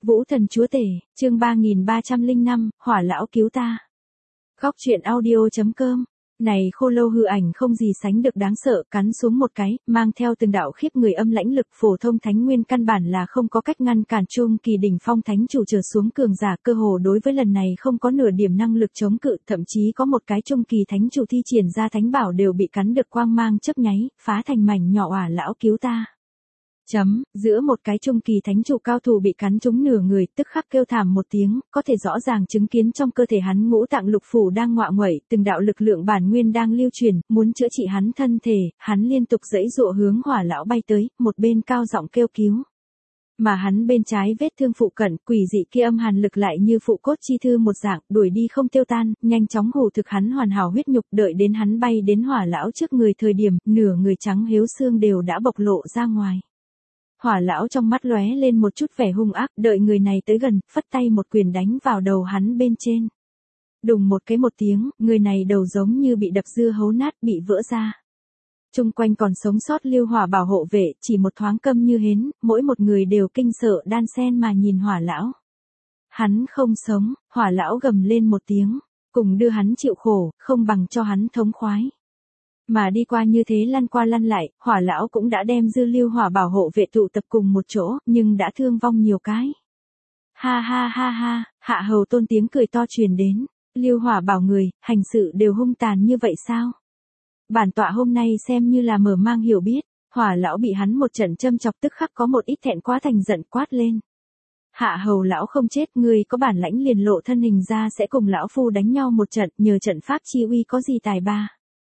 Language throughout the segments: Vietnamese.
Vũ thần chúa tể, chương 3305, hỏa lão cứu ta. Góc truyện audio.com. Này khô lâu hư ảnh không gì sánh được đáng sợ, cắn xuống một cái, mang theo từng đạo khiếp người âm lãnh lực. Phổ thông thánh nguyên căn bản là không có cách ngăn cản trung kỳ đỉnh phong thánh chủ trở xuống cường giả, cơ hồ đối với lần này không có nửa điểm năng lực chống cự, thậm chí có một cái trung kỳ thánh chủ thi triển ra thánh bảo đều bị cắn được quang mang chớp nháy, phá thành mảnh nhỏ. Hỏa lão cứu ta. Giữa một cái trung kỳ thánh chủ cao thủ bị cắn trúng nửa người, tức khắc kêu thảm một tiếng, có thể rõ ràng chứng kiến trong cơ thể hắn ngũ tạng lục phủ đang ngọa nguậy, từng đạo lực lượng bản nguyên đang lưu truyền, muốn chữa trị hắn thân thể, hắn liên tục giãy giụa hướng hỏa lão bay tới, một bên cao giọng kêu cứu. Mà hắn bên trái vết thương phụ cận, quỷ dị kia âm hàn lực lại như phụ cốt chi thư một dạng, đuổi đi không tiêu tan, nhanh chóng hủ thực hắn hoàn hảo huyết nhục, đợi đến hắn bay đến hỏa lão trước người thời điểm, nửa người trắng héo xương đều đã bộc lộ ra ngoài. Hỏa lão trong mắt lóe lên một chút vẻ hung ác, đợi người này tới gần, phất tay một quyền đánh vào đầu hắn bên trên. Đùng một tiếng, người này đầu giống như bị đập dưa hấu nát, bị vỡ ra. Chung quanh còn sống sót lưu hỏa bảo hộ vệ, chỉ một thoáng câm như hến, mỗi một người đều kinh sợ đan sen mà nhìn hỏa lão. Hắn không sống, hỏa lão gầm lên một tiếng, cùng đưa hắn chịu khổ, không bằng cho hắn thống khoái. Mà đi qua như thế lăn qua lăn lại, hỏa lão cũng đã đem dư lưu hỏa bảo hộ vệ tụ tập cùng một chỗ, nhưng đã thương vong nhiều cái. Ha ha ha ha, Hạ Hầu Tôn tiếng cười to truyền đến, lưu hỏa bảo người, hành sự đều hung tàn như vậy sao? Bản tọa hôm nay xem như là mở mang hiểu biết, hỏa lão bị hắn một trận châm chọc tức khắc có một ít thẹn quá thành giận quát lên. Hạ Hầu lão không chết, người có bản lãnh liền lộ thân hình ra sẽ cùng lão phu đánh nhau một trận, nhờ trận pháp chi uy có gì tài ba.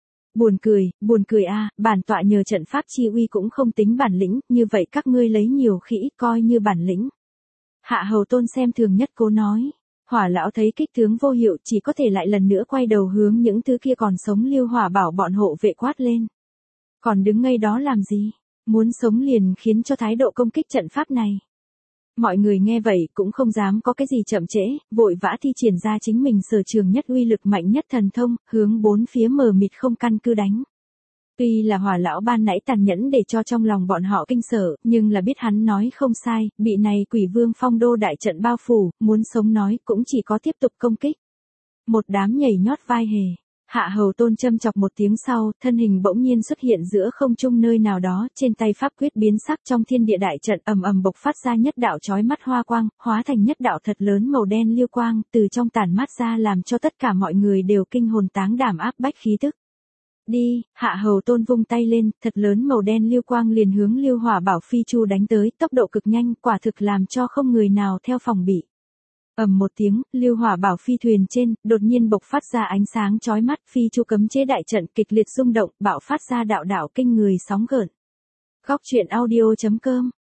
Buồn cười a, bản tọa nhờ trận pháp chi uy cũng không tính bản lĩnh, như vậy các ngươi lấy nhiều khỉ coi như bản lĩnh. Hạ Hầu Tôn xem thường nhất cố nói. Hỏa lão thấy kích tướng vô hiệu, chỉ có thể lại lần nữa quay đầu hướng những thứ kia còn sống lưu hỏa bảo bọn hộ vệ quát lên. Còn đứng ngây đó làm gì? Muốn sống liền khiến cho thái độ công kích trận pháp này. Mọi người nghe vậy cũng không dám có cái gì chậm trễ, vội vã thi triển ra chính mình sở trường nhất uy lực mạnh nhất thần thông, hướng bốn phía mờ mịt không căn cứ đánh. Tuy là hỏa lão ban nãy tàn nhẫn để cho trong lòng bọn họ kinh sợ, nhưng là biết hắn nói không sai, bị này quỷ vương phong đô đại trận bao phủ, muốn sống nói cũng chỉ có tiếp tục công kích. Một đám nhảy nhót vai hề. Hạ Hầu Tôn châm chọc một tiếng sau, thân hình bỗng nhiên xuất hiện giữa không trung nơi nào đó, trên tay pháp quyết biến sắc trong thiên địa đại trận ầm ầm bộc phát ra nhất đạo chói mắt hoa quang, hóa thành nhất đạo thật lớn màu đen lưu quang, từ trong tản mát ra làm cho tất cả mọi người đều kinh hồn táng đảm áp bách khí tức. Đi, Hạ Hầu Tôn vung tay lên, thật lớn màu đen lưu quang liền hướng lưu hỏa bảo phi chu đánh tới, tốc độ cực nhanh, quả thực làm cho không người nào theo phòng bị. Ầm một tiếng, lưu hỏa bảo phi thuyền trên, đột nhiên bộc phát ra ánh sáng chói mắt, phi chu cấm chế đại trận kịch liệt rung động, bạo phát ra đạo đạo kinh người sóng gợn. Góc truyện audio.com.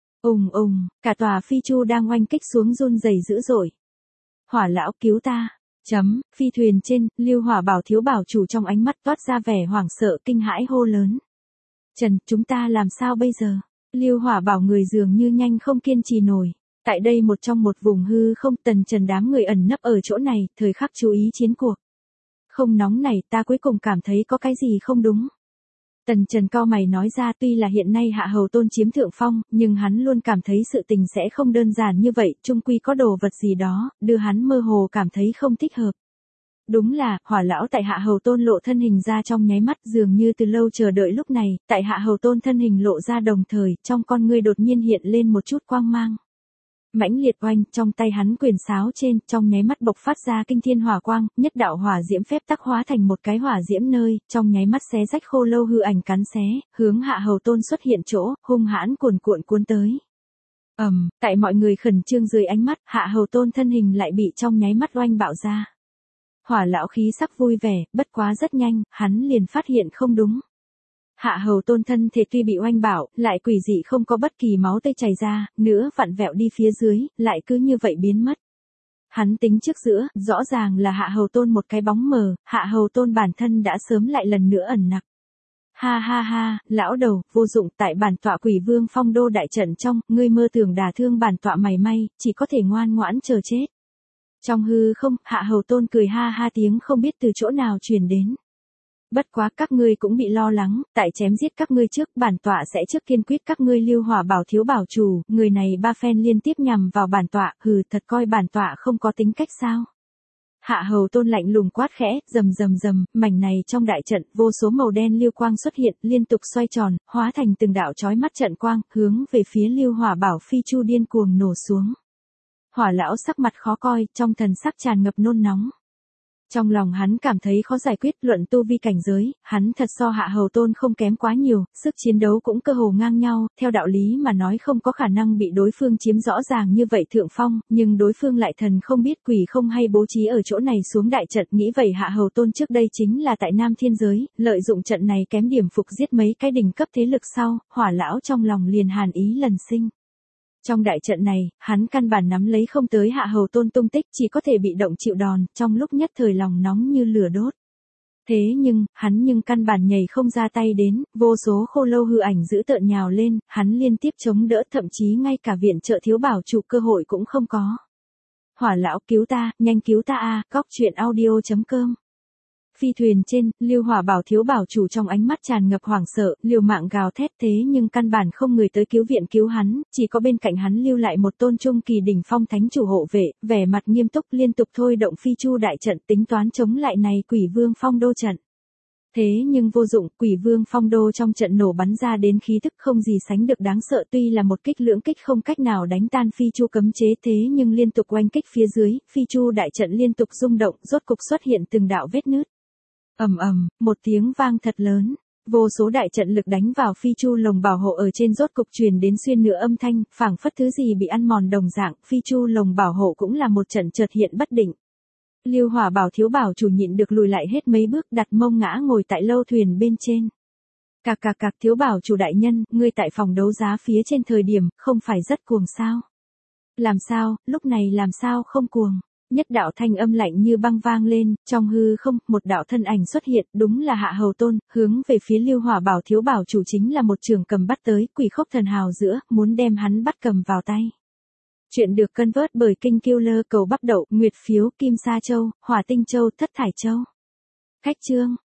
Cả tòa phi chu đang oanh kích xuống run rẩy dữ dội. Hỏa lão cứu ta. Phi thuyền trên, lưu hỏa bảo thiếu bảo chủ trong ánh mắt toát ra vẻ hoảng sợ kinh hãi hô lớn. Trần, chúng ta làm sao bây giờ? Lưu hỏa bảo người dường như nhanh không kiên trì nổi. Tại đây trong một vùng hư không, Tần Trần đám người ẩn nấp ở chỗ này, thời khắc chú ý chiến cuộc. Không nóng này, ta cuối cùng cảm thấy có cái gì không đúng. Tần Trần cau mày nói ra, tuy là hiện nay Hạ Hầu Tôn chiếm thượng phong, nhưng hắn luôn cảm thấy sự tình sẽ không đơn giản như vậy, chung quy có đồ vật gì đó, đưa hắn mơ hồ cảm thấy không thích hợp. Đúng là, hỏa lão tại Hạ Hầu Tôn lộ thân hình ra trong nháy mắt, dường như từ lâu chờ đợi lúc này, tại Hạ Hầu Tôn thân hình lộ ra đồng thời, trong con ngươi đột nhiên hiện lên một chút quang mang. Mãnh liệt oanh, trong tay hắn quyền sáo trên, trong nháy mắt bộc phát ra kinh thiên hỏa quang, nhất đạo hỏa diễm phép tắc hóa thành một cái hỏa diễm nơi, trong nháy mắt xé rách khô lâu hư ảnh cắn xé, hướng Hạ Hầu Tôn xuất hiện chỗ, hung hãn cuồn cuộn cuốn tới. Tại mọi người khẩn trương dưới ánh mắt, Hạ Hầu Tôn thân hình lại bị trong nháy mắt oanh bạo ra. Hỏa lão khí sắc vui vẻ, bất quá rất nhanh, hắn liền phát hiện không đúng. Hạ Hầu Tôn thân thể tuy bị oanh bạo, lại quỷ dị không có bất kỳ máu tươi chảy ra, nữa vặn vẹo đi phía dưới, lại cứ như vậy biến mất. Hắn tính trước giữa, rõ ràng là Hạ Hầu Tôn một cái bóng mờ, Hạ Hầu Tôn bản thân đã sớm lại lần nữa ẩn nặc. Ha ha ha, lão đầu, vô dụng, tại bản tọa quỷ vương phong đô đại trận trong, ngươi mơ tưởng đả thương bản tọa mày may, chỉ có thể ngoan ngoãn chờ chết. Trong hư không, Hạ Hầu Tôn cười ha ha tiếng không biết từ chỗ nào truyền đến. Bất quá các ngươi cũng bị lo lắng, tại chém giết các ngươi trước, bản tọa sẽ trước kiên quyết các ngươi Lưu Hỏa Bảo thiếu bảo chủ, người này ba phen liên tiếp nhằm vào bản tọa, hừ, thật coi bản tọa không có tính cách sao? Hạ Hầu Tôn lạnh lùng quát khẽ, rầm rầm rầm, mảnh này trong đại trận, vô số màu đen lưu quang xuất hiện, liên tục xoay tròn, hóa thành từng đạo chói mắt trận quang, hướng về phía Lưu Hỏa Bảo phi chu điên cuồng nổ xuống. Hỏa lão sắc mặt khó coi, trong thần sắc tràn ngập nôn nóng. Trong lòng hắn cảm thấy khó giải quyết, luận tu vi cảnh giới, hắn thật so Hạ Hầu Tôn không kém quá nhiều, sức chiến đấu cũng cơ hồ ngang nhau, theo đạo lý mà nói không có khả năng bị đối phương chiếm rõ ràng như vậy thượng phong, nhưng đối phương lại thần không biết quỷ không hay bố trí ở chỗ này xuống đại trận, nghĩ vậy Hạ Hầu Tôn trước đây chính là tại Nam Thiên Giới, lợi dụng trận này kém điểm phục giết mấy cái đỉnh cấp thế lực sau, Hỏa lão trong lòng liền hàn ý lần sinh. Trong đại trận này, hắn căn bản nắm lấy không tới Hạ Hầu Tôn tung tích, chỉ có thể bị động chịu đòn, trong lúc nhất thời lòng nóng như lửa đốt. Thế nhưng, hắn căn bản nhảy không ra tay đến, vô số khô lâu hư ảnh dữ tợn nhào lên, hắn liên tiếp chống đỡ, thậm chí ngay cả viện trợ thiếu bảo chủ cơ hội cũng không có. Hỏa lão cứu ta, nhanh cứu ta a, cóc.audio.com. Phi thuyền trên, Lưu Hỏa Bảo thiếu bảo chủ trong ánh mắt tràn ngập hoảng sợ, liều mạng gào thét, thế nhưng căn bản không người tới cứu viện cứu hắn, chỉ có bên cạnh hắn lưu lại một tôn trung kỳ đỉnh phong thánh chủ hộ vệ, vẻ mặt nghiêm túc liên tục thôi động phi chu đại trận tính toán chống lại này Quỷ Vương Phong Đô trận. Thế nhưng vô dụng, Quỷ Vương Phong Đô trong trận nổ bắn ra đến khí tức không gì sánh được đáng sợ, tuy là một kích lưỡng kích không cách nào đánh tan phi chu cấm chế, thế nhưng liên tục oanh kích phía dưới, phi chu đại trận liên tục rung động, rốt cục xuất hiện từng đạo vết nứt. Ầm ầm, một tiếng vang thật lớn, vô số đại trận lực đánh vào phi chu lồng bảo hộ ở trên rốt cục truyền đến xuyên nửa âm thanh, phảng phất thứ gì bị ăn mòn đồng dạng, phi chu lồng bảo hộ cũng là một trận chợt hiện bất định. Lưu Hỏa Bảo thiếu bảo chủ nhịn được lùi lại hết mấy bước, đặt mông ngã ngồi tại lâu thuyền bên trên. Cạc cạc cạc, thiếu bảo chủ đại nhân, ngươi tại phòng đấu giá phía trên thời điểm, không phải rất cuồng sao? Làm sao, lúc này làm sao không cuồng? Nhất đạo thanh âm lạnh như băng vang lên, trong hư không, một đạo thân ảnh xuất hiện, đúng là Hạ Hầu Tôn, hướng về phía Lưu Hỏa Bảo thiếu bảo chủ chính là một trường cầm bắt tới, Quỷ Khốc thần hào giữa, muốn đem hắn bắt cầm vào tay. Chuyện được cân vớt bởi Kinh Killer, cầu bắp đậu, nguyệt phiếu, kim sa châu, hỏa tinh châu, thất thải châu. Khách chương.